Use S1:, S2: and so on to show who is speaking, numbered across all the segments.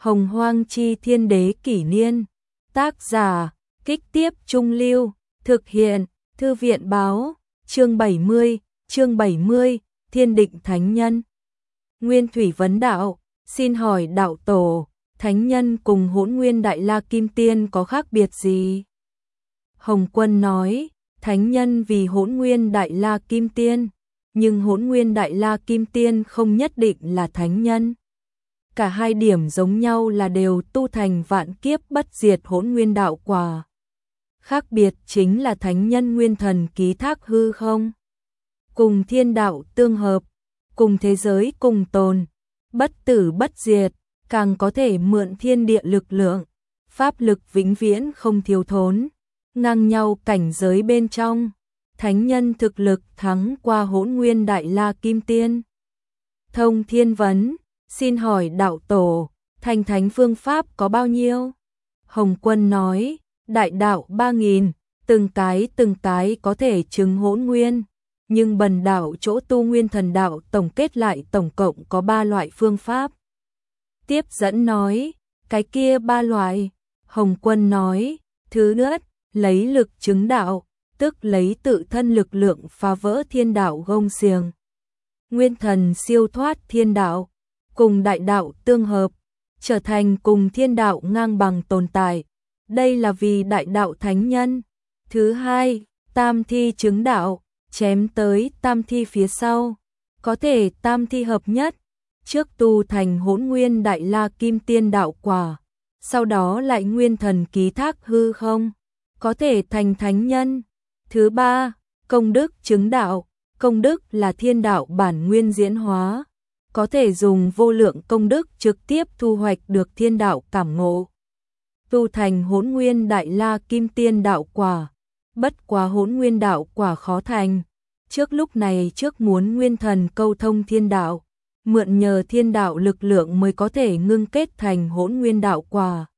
S1: Hồng Hoang Chi Thiên Đế Kỷ Niên. Tác giả, Kích Tiếp Trung Lưu. Thực hiện, Thư viện Báo. Chương 70, Thiên Định Thánh Nhân. Nguyên Thủy vấn đạo, xin hỏi đạo tổ, Thánh Nhân cùng Hỗn Nguyên Đại La Kim Tiên có khác biệt gì? Hồng Quân nói, Thánh Nhân vì Hỗn Nguyên Đại La Kim Tiên, nhưng Hỗn Nguyên Đại La Kim Tiên không nhất định là Thánh Nhân. Cả hai điểm giống nhau là đều tu thành vạn kiếp bất diệt Hỗn Nguyên Đạo Quả. Khác biệt chính là Thánh Nhân nguyên thần ký thác hư không, cùng thiên đạo tương hợp, cùng thế giới cùng tồn, bất tử bất diệt, càng có thể mượn thiên địa lực lượng, pháp lực vĩnh viễn không thiếu thốn, ngang nhau cảnh giới bên trong. Thánh Nhân thực lực thắng qua Hỗn Nguyên Đại La Kim Tiên. Thông Thiên vấn, xin hỏi đạo tổ, thành thánh phương pháp có bao nhiêu? Hồng Quân nói, đại đạo 3.000, từng cái có thể chứng hỗn nguyên, nhưng bần đạo chỗ tu nguyên thần đạo tổng kết lại tổng cộng có 3 loại phương pháp. Tiếp dẫn nói, cái kia 3 loại. Hồng Quân nói, thứ nhất, lấy lực chứng đạo, tức lấy tự thân lực lượng phá vỡ thiên đạo gông xiềng. Nguyên thần siêu thoát thiên đạo, cùng đại đạo tương hợp, trở thành cùng thiên đạo ngang bằng tồn tại. Đây là vì đại đạo Thánh Nhân. Thứ hai, tam thi chứng đạo, chém tới tam thi phía sau, có thể tam thi hợp nhất, trước tu thành Hỗn Nguyên Đại La Kim Tiên đạo quả, sau đó lại nguyên thần ký thác hư không, có thể thành Thánh Nhân. Thứ ba, công đức chứng đạo, công đức là thiên đạo bản nguyên diễn hóa, có thể dùng vô lượng công đức trực tiếp thu hoạch được thiên đạo cảm ngộ, tu thành Hỗn Nguyên Đại La Kim Tiên đạo quả. Bất quá Hỗn Nguyên đạo quả khó thành, trước lúc này trước muốn nguyên thần câu thông thiên đạo, mượn nhờ thiên đạo lực lượng mới có thể ngưng kết thành Hỗn Nguyên đạo quả.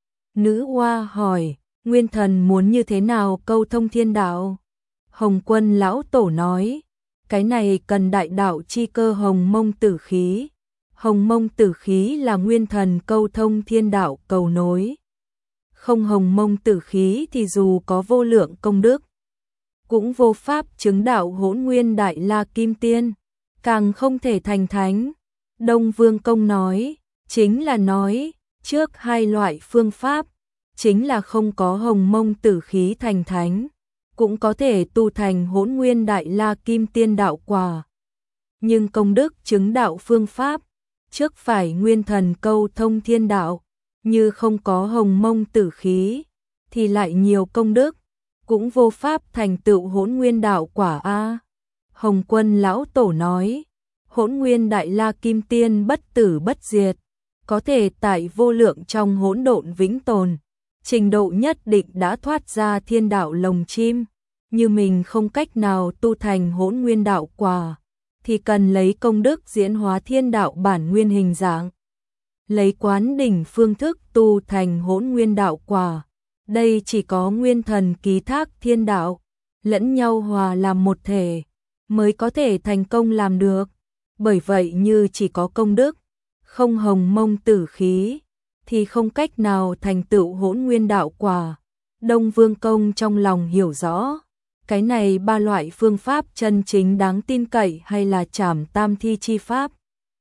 S1: Nữ Hoa hỏi, nguyên thần muốn như thế nào câu thông thiên đạo? Hồng Quân lão tổ nói, cái này cần đại đạo chi cơ hồng mông tử khí. Hồng mông tử khí là nguyên thần câu thông thiên đạo cầu nối. Không hồng mông tử khí thì dù có vô lượng công đức, cũng vô pháp chứng đạo Hỗn Nguyên Đại La Kim Tiên, càng không thể thành thánh. Đông Vương Công nói, chính là nói, trước 2 loại phương pháp, chính là không có hồng mông tử khí thành thánh, cũng có thể tu thành Hỗn Nguyên Đại La Kim Tiên đạo quả. Nhưng công đức chứng đạo phương pháp, trước phải nguyên thần câu thông thiên đạo, như không có hồng mông tử khí, thì lại nhiều công đức, cũng vô pháp thành tựu Hỗn Nguyên đạo quả a. Hồng Quân lão tổ nói, Hỗn Nguyên Đại La Kim Tiên bất tử bất diệt, có thể tại vô lượng trong hỗn độn vĩnh tồn, trình độ nhất định đã thoát ra thiên đạo lồng chim, như mình không cách nào tu thành Hỗn Nguyên đạo quả, thì cần lấy công đức diễn hóa thiên đạo bản nguyên hình dạng, lấy quán đỉnh phương thức tu thành Hỗn Nguyên đạo quả. Đây chỉ có nguyên thần ký thác thiên đạo, lẫn nhau hòa làm một thể, mới có thể thành công làm được. Bởi vậy như chỉ có công đức, không hồng mông tử khí, thì không cách nào thành tựu Hỗn Nguyên đạo quả. Đông Vương Công trong lòng hiểu rõ, cái này 3 loại phương pháp chân chính đáng tin cậy hay là trảm tam thi chi pháp.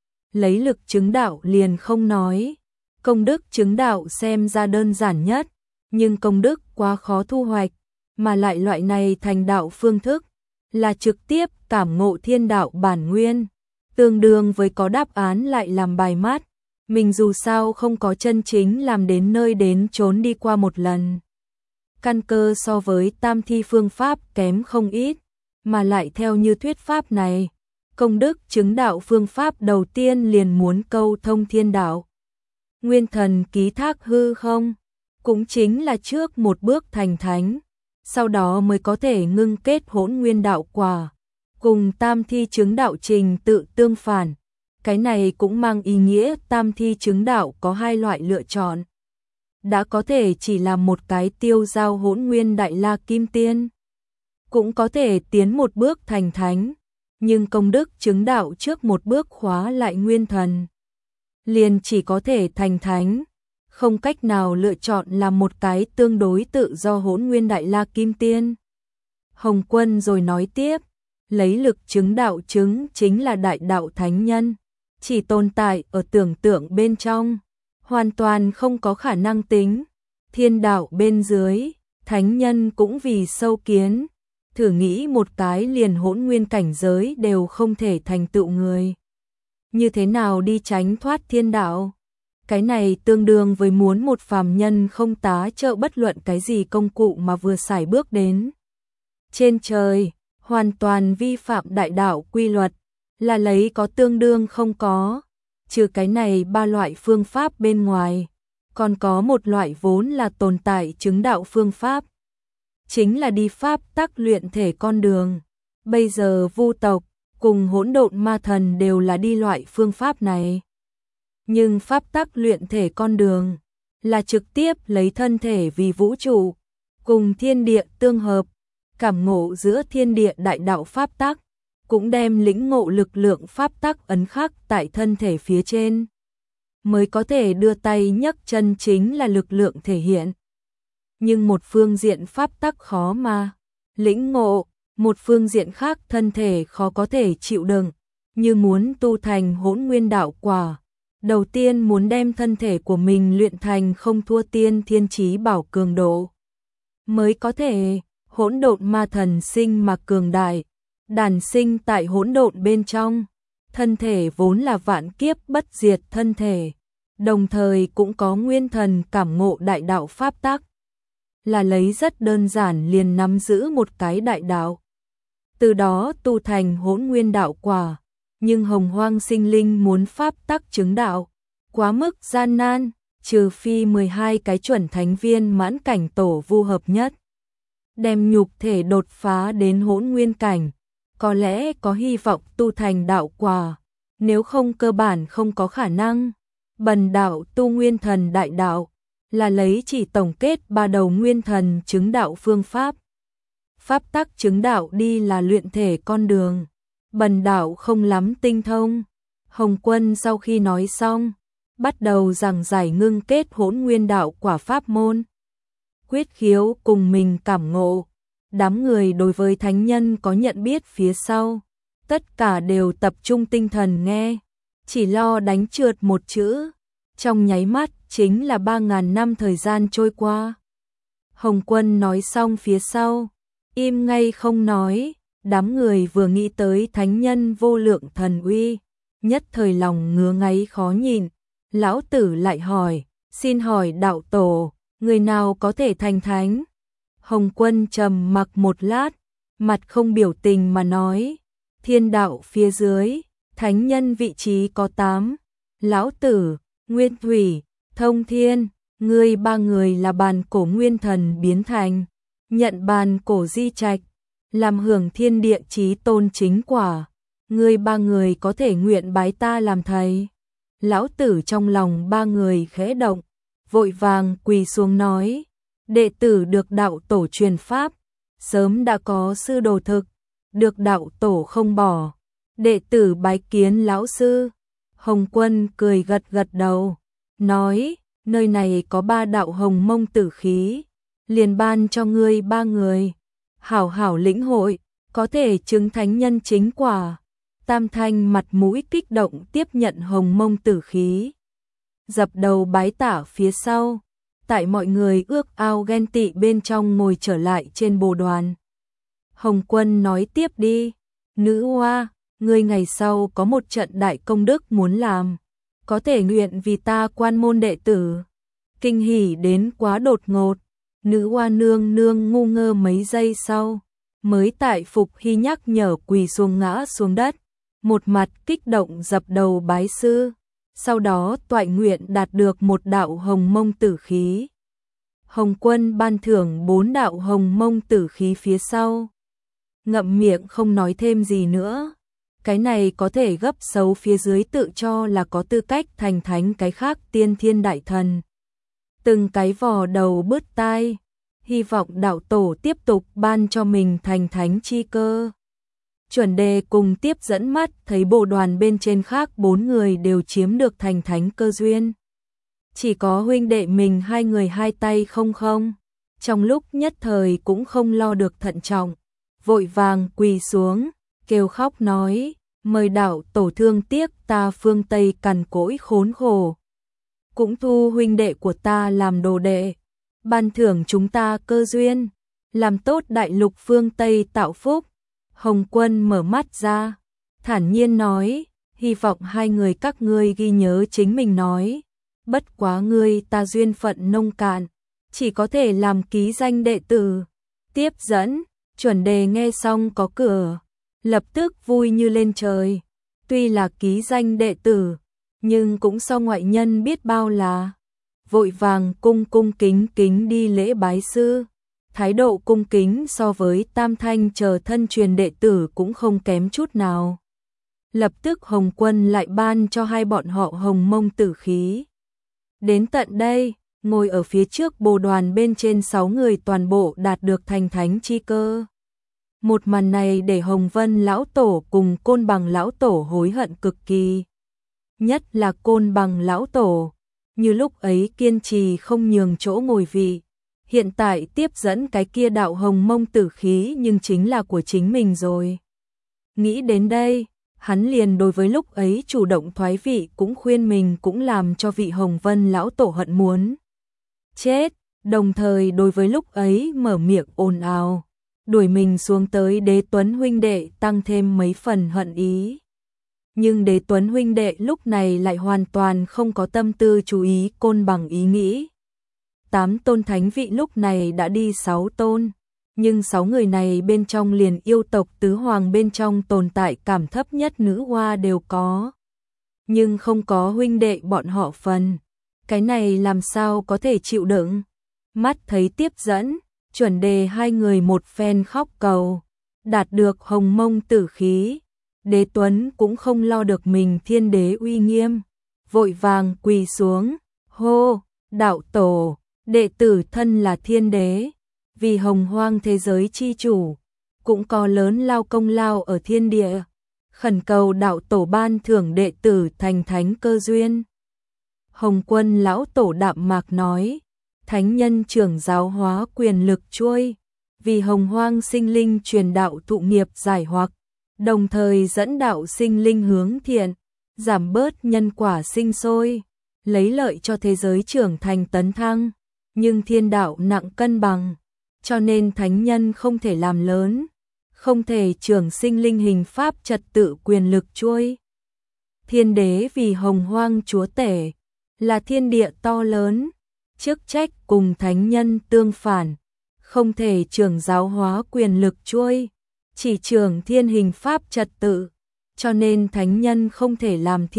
S1: Lấy lực chứng đạo liền không nói, công đức chứng đạo xem ra đơn giản nhất, nhưng công đức quá khó thu hoạch, mà lại loại này thành đạo phương thức, là trực tiếp cảm ngộ thiên đạo bản nguyên, tương đương với có đáp án lại làm bài mát, mình dù sao không có chân chính làm đến nơi đến chốn đi qua một lần. Căn cơ so với tam thi phương pháp kém không ít, mà lại theo như thuyết pháp này, công đức chứng đạo phương pháp đầu tiên liền muốn câu thông thiên đạo. Nguyên thần ký thác hư không, cũng chính là trước một bước thành thánh, sau đó mới có thể ngưng kết Hỗn Nguyên đạo quả, cùng tam thi chứng đạo trình tự tương phản. Cái này cũng mang ý nghĩa tam thi chứng đạo có 2 loại lựa chọn. Đã có thể chỉ là một cái tiêu giao Hỗn Nguyên Đại La Kim Tiên, cũng có thể tiến một bước thành thánh, nhưng công đức chứng đạo trước một bước khóa lại nguyên thần. liền chỉ có thể thành thánh, không cách nào lựa chọn làm một cái tương đối tự do Hỗn Nguyên Đại La Kim Tiên. Hồng Quân rồi nói tiếp, lấy lực chứng đạo chứng chính là đại đạo thánh nhân, chỉ tồn tại ở tưởng tượng bên trong, hoàn toàn không có khả năng tính. Thiên đạo bên dưới, thánh nhân cũng vì sâu kiến, thử nghĩ một cái liền hỗn nguyên cảnh giới đều không thể thành tựu người. Như thế nào đi tránh thoát thiên đạo? Cái này tương đương với muốn một phàm nhân không tá trợ bất luận cái gì công cụ mà vừa sải bước đến trên trời, hoàn toàn vi phạm đại đạo quy luật, là lấy có tương đương không có. Trừ cái này ba loại phương pháp bên ngoài, còn có một loại vốn là tồn tại chứng đạo phương pháp, chính là đi pháp tắc luyện thể con đường. Bây giờ Vu tộc cùng Hỗn Độn Ma Thần đều là đi loại phương pháp này. Nhưng pháp tắc luyện thể con đường là trực tiếp lấy thân thể vì vũ trụ, cùng thiên địa tương hợp, cảm ngộ giữa thiên địa đại đạo pháp tắc, cũng đem lĩnh ngộ lực lượng pháp tắc ấn khắc tại thân thể phía trên, mới có thể đưa tay nhấc chân, chính là lực lượng thể hiện. Nhưng một phương diện pháp tắc khó mà lĩnh ngộ, một phương diện khác thân thể khó có thể chịu đựng, như muốn tu thành Hỗn Nguyên đạo quả. Đầu tiên muốn đem thân thể của mình luyện thành không thua tiên thiên chí bảo cường độ, mới có thể. Hỗn Độn Ma Thần sinh mà cường đại, đản sinh tại hỗn độn bên trong, thân thể vốn là vạn kiếp bất diệt thân thể, đồng thời cũng có nguyên thần cảm ngộ đại đạo pháp tắc, là lấy rất đơn giản liền nắm giữ một cái đại đạo, từ đó tu thành Hỗn Nguyên đạo quả. Nhưng hồng hoang sinh linh muốn pháp tắc chứng đạo, quá mức gian nan, trừ phi 12 cái chuẩn thánh viên mãn cảnh tổ vu hợp nhất, đem nhục thể đột phá đến hỗn nguyên cảnh, có lẽ có hy vọng tu thành đạo quả, nếu không cơ bản không có khả năng. Bần đạo tu nguyên thần đại đạo, là lấy chỉ tổng kết ba đầu nguyên thần chứng đạo phương pháp. Pháp tắc chứng đạo đi là luyện thể con đường, bần đạo không lắm tinh thông. Hồng Quân sau khi nói xong, bắt đầu giảng giải ngưng kết hỗn nguyên đạo quả pháp môn. Quyết khiếu cùng mình cảm ngộ, đám người đối với thánh nhân có nhận biết phía sau, tất cả đều tập trung tinh thần nghe, chỉ lo đánh trượt một chữ, trong nháy mắt chính là 3.000 năm thời gian trôi qua. Hồng Quân nói xong phía sau, im ngay không nói, đám người vừa nghĩ tới thánh nhân vô lượng thần uy, nhất thời lòng ngứa ngáy khó nhìn. Lão tử lại hỏi, xin hỏi đạo tổ, người nào có thể thành thánh? Hồng Quân trầm mặc một lát, mặt không biểu tình mà nói, thiên đạo phía dưới, thánh nhân vị trí có 8, Lão Tử, Nguyên Thủy, Thông Thiên, ngươi ba người là bàn cổ nguyên thần biến thành, nhận bàn cổ di trạch, làm hưởng thiên địa chí tôn chính quả, ngươi ba người có thể nguyện bái ta làm thầy. Lão Tử trong lòng ba người khẽ động, vội vàng quỳ xuống nói, đệ tử được đạo tổ truyền pháp, sớm đã có sư đồ thực, được đạo tổ không bỏ, đệ tử bái kiến lão sư. Hồng Quân cười gật gật đầu, nói, nơi này có 3 đạo hồng mông tử khí, liền ban cho ngươi 3 người, hảo hảo lĩnh hội, có thể chứng thánh nhân chính quả. Tam Thanh mặt mũi kích động tiếp nhận hồng mông tử khí, dập đầu bái tả phía sau, tại mọi người ước ao ghen tị bên trong ngồi trở lại trên bồ đoàn. Hồng Quân nói tiếp đi, nữ hoa, ngươi ngày sau có một trận đại công đức muốn làm, có thể nguyện vì ta quan môn đệ tử. Kinh hỉ đến quá đột ngột, nữ hoa nương nương ngu ngơ mấy giây sau, mới tại Phục Hy nhắc nhở quỳ xuống ngã xuống đất, một mặt kích động dập đầu bái sư, sau đó toại nguyện đạt được một đạo hồng mông tử khí. Hồng Quân ban thưởng 4 đạo hồng mông tử khí phía sau, ngậm miệng không nói thêm gì nữa. Cái này có thể gấp xấu phía dưới tự cho là có tư cách thành thánh cái khác tiên thiên đại thần. Từng cái vò đầu bứt tai, hy vọng đạo tổ tiếp tục ban cho mình thành thánh chi cơ. Chuẩn Đề cùng tiếp dẫn mắt thấy bộ đoàn bên trên khác 4 người đều chiếm được thành thánh cơ duyên. Chỉ có huynh đệ mình 2 người 2 tay không không. Trong lúc nhất thời cũng không lo được thận trọng, vội vàng quỳ xuống, kêu khóc nói, mời đạo tổ thương tiếc ta phương Tây cằn cỗi khốn khổ. Cũng thu huynh đệ của ta làm đồ đệ, ban thưởng chúng ta cơ duyên, làm tốt đại lục phương Tây tạo phúc. Hồng Quân mở mắt ra, thản nhiên nói, hy vọng 2 người các ngươi ghi nhớ chính mình nói, bất quá ngươi ta duyên phận nông cạn, chỉ có thể làm ký danh đệ tử. Tiếp dẫn, Chuẩn Đề nghe xong có cửa, lập tức vui như lên trời, tuy là ký danh đệ tử, nhưng cũng so ngoại nhân biết bao là, vội vàng cung kính kính đi lễ bái sư. Thái độ cung kính so với Tam Thanh chờ thân truyền đệ tử cũng không kém chút nào. Lập tức Hồng Quân lại ban cho 2 bọn họ hồng mông tử khí. Đến tận đây, ngồi ở phía trước bồ đoàn bên trên 6 người toàn bộ đạt được thành thánh chi cơ. Một màn này để Hồng Vân lão tổ cùng Côn Bằng lão tổ hối hận cực kỳ. Nhất là Côn Bằng lão tổ, như lúc ấy kiên trì không nhường chỗ ngồi vị. Hiện tại tiếp dẫn cái kia đạo hồng mông tử khí nhưng chính là của chính mình rồi. Nghĩ đến đây, hắn liền đối với lúc ấy chủ động thoái vị cũng khuyên mình cũng làm cho vị Hồng Vân lão tổ hận muốn chết, đồng thời đối với lúc ấy mở miệng ồn ào, đuổi mình xuống tới Đế Tuấn huynh đệ tăng thêm mấy phần hận ý. Nhưng Đế Tuấn huynh đệ lúc này lại hoàn toàn không có tâm tư chú ý Côn Bằng ý nghĩ. 8 tôn thánh vị lúc này đã đi 6 tôn, nhưng 6 người này bên trong liền yêu tộc tứ hoàng bên trong tồn tại cảm thấp nhất nữ hoa đều có. Nhưng không có huynh đệ bọn họ phần, cái này làm sao có thể chịu đựng. Mắt thấy tiếp dẫn, Chuẩn Đề 2 người một phen khóc cầu, đạt được hồng mông tử khí. Đế Tuấn cũng không lo được mình thiên đế uy nghiêm, vội vàng quỳ xuống, hô, đạo tổ, đệ tử thân là thiên đế, vì hồng hoang thế giới chi chủ, cũng có lớn lao công lao ở thiên địa, khẩn cầu đạo tổ ban thưởng đệ tử thành thánh cơ duyên. Hồng Quân lão tổ đạm mạc nói, thánh nhân trưởng giáo hóa quyền lực trôi, vì hồng hoang sinh linh truyền đạo thụ nghiệp giải hoặc, đồng thời dẫn đạo sinh linh hướng thiện, giảm bớt nhân quả sinh sôi, lấy lợi cho thế giới trưởng thành tấn thăng. Nhưng thiên đạo nặng cân bằng, cho nên thánh nhân không thể làm lớn, không thể trưởng sinh linh hình pháp trật tự quyền lực trôi. Thiên đế vì hồng hoang chúa tể, là thiên địa to lớn, chức trách cùng thánh nhân tương phản, không thể trưởng giáo hóa quyền lực trôi, chỉ trưởng thiên hình pháp trật tự, cho nên thánh nhân không thể làm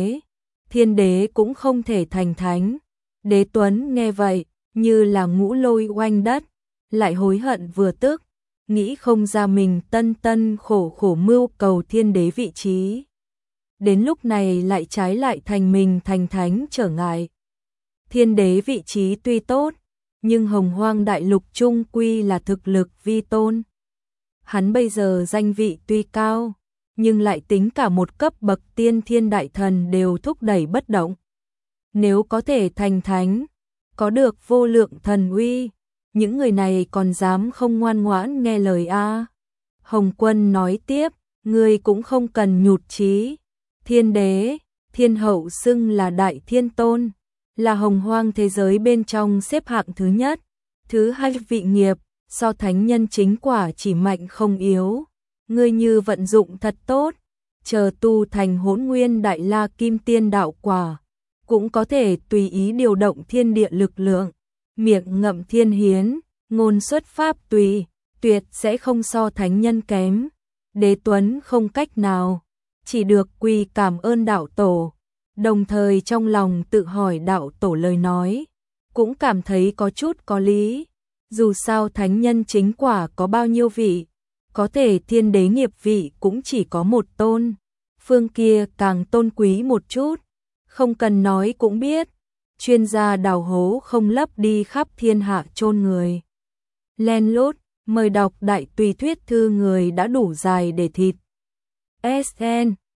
S1: thiên đế cũng không thể thành thánh. Đế Tuấn nghe vậy, như là ngũ lôi oanh đất, lại hối hận vừa tức, nghĩ không ra mình tân khổ mưu cầu thiên đế vị trí. Đến lúc này lại trái lại thành mình thành thánh trở ngại. Thiên đế vị trí tuy tốt, nhưng hồng hoang đại lục chung quy là thực lực vi tôn. Hắn bây giờ danh vị tuy cao, nhưng lại tính cả một cấp bậc tiên thiên đại thần đều thúc đẩy bất động. Nếu có thể thành thánh, có được vô lượng thần uy, những người này còn dám không ngoan ngoãn nghe lời a? Hồng Quân nói tiếp, ngươi cũng không cần nhụt chí. Thiên đế, thiên hậu xưng là đại thiên tôn, là hồng hoang thế giới bên trong xếp hạng thứ nhất, thứ hai vị nghiệp, so thánh nhân chính quả chỉ mạnh không yếu. Ngươi như vận dụng thật tốt, chờ tu thành Hỗn Nguyên Đại La Kim Tiên đạo quả, cũng có thể tùy ý điều động thiên địa lực lượng, miệng ngậm thiên hiến, ngôn xuất pháp tùy, tuyệt sẽ không so thánh nhân kém. Đế Tuấn không cách nào, chỉ được quỳ cảm ơn đạo tổ, đồng thời trong lòng tự hỏi đạo tổ lời nói, cũng cảm thấy có chút có lý. Dù sao thánh nhân chính quả có bao nhiêu vị, có thể thiên đế nghiệp vị cũng chỉ có một tôn, phương kia càng tôn quý một chút, không cần nói cũng biết, chuyên gia đào hố không lấp đi khắp thiên hạ chôn người. Len lút, Mời đọc Đại Tùy Thuyết Thư Người đã đủ dài để thịt. SN